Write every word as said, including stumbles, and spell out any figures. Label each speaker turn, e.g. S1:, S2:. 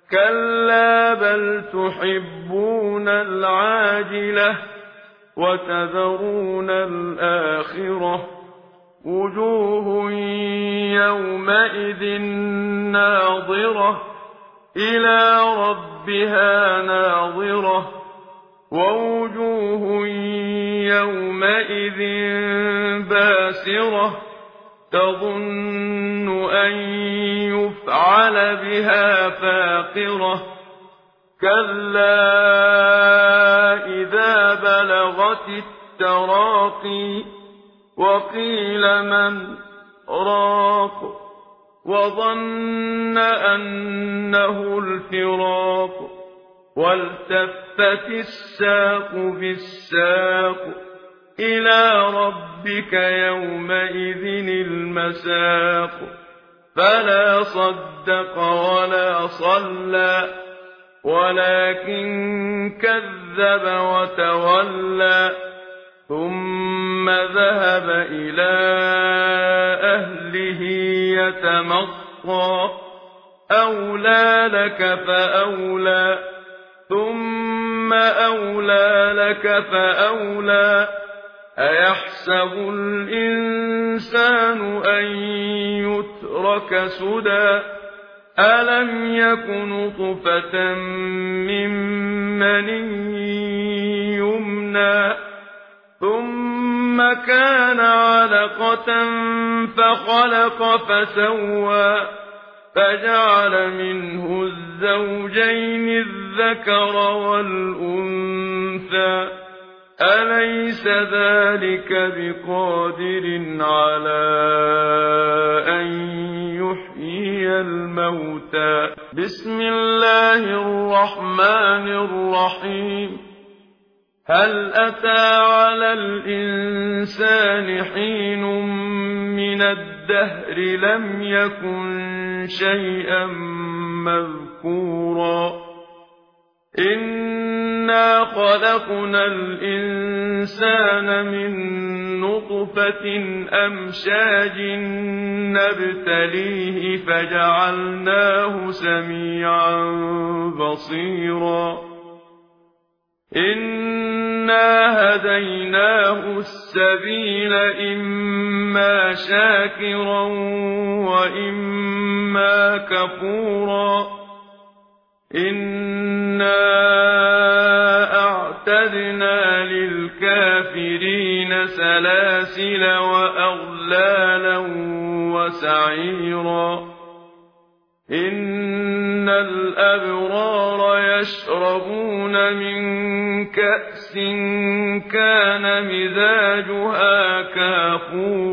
S1: كلا بل تحبون العاجلة وتذرون الآخرة وجوه يومئذ ناظرة إلى ربها ناظرة ووجوه يومئذ باسرة تظن أن يفعل بها فاقرة كلا إذا بلغت التراقي وقيل من راق وظن أنه الفراق والتفت الساق بالساق إلى ربك يومئذ المساق فلا صدق ولا صلى ولكن كذب وتولى ثم ذهب إلى أهله يتمطى أولى لك فأولى ثم أولى لك فأولى أيحسب الإنسان أن يترك سدى ألم يك نطفة من مني يمنى ثم كان علقة فخلق فسوى فجعل منه الزوجين الذكر والأنثى أليس ذلك بقادر على أن يحيي الموتى بسم الله الرحمن الرحيم هل أتى على الإنسان حين من الدهر لم يكن شيئا مذكورا إنا خلقنا الإنسان من نطفة أمشاج نبتليه فجعلناه سميعا بصيرا إنا هديناه السبيل إما شاكرا وإما كفورا إنا أعتدنا للكافرين سلاسل وأغلالا وسعيرا إن الأبرار يشربون من كأس كان مزاجها كافورا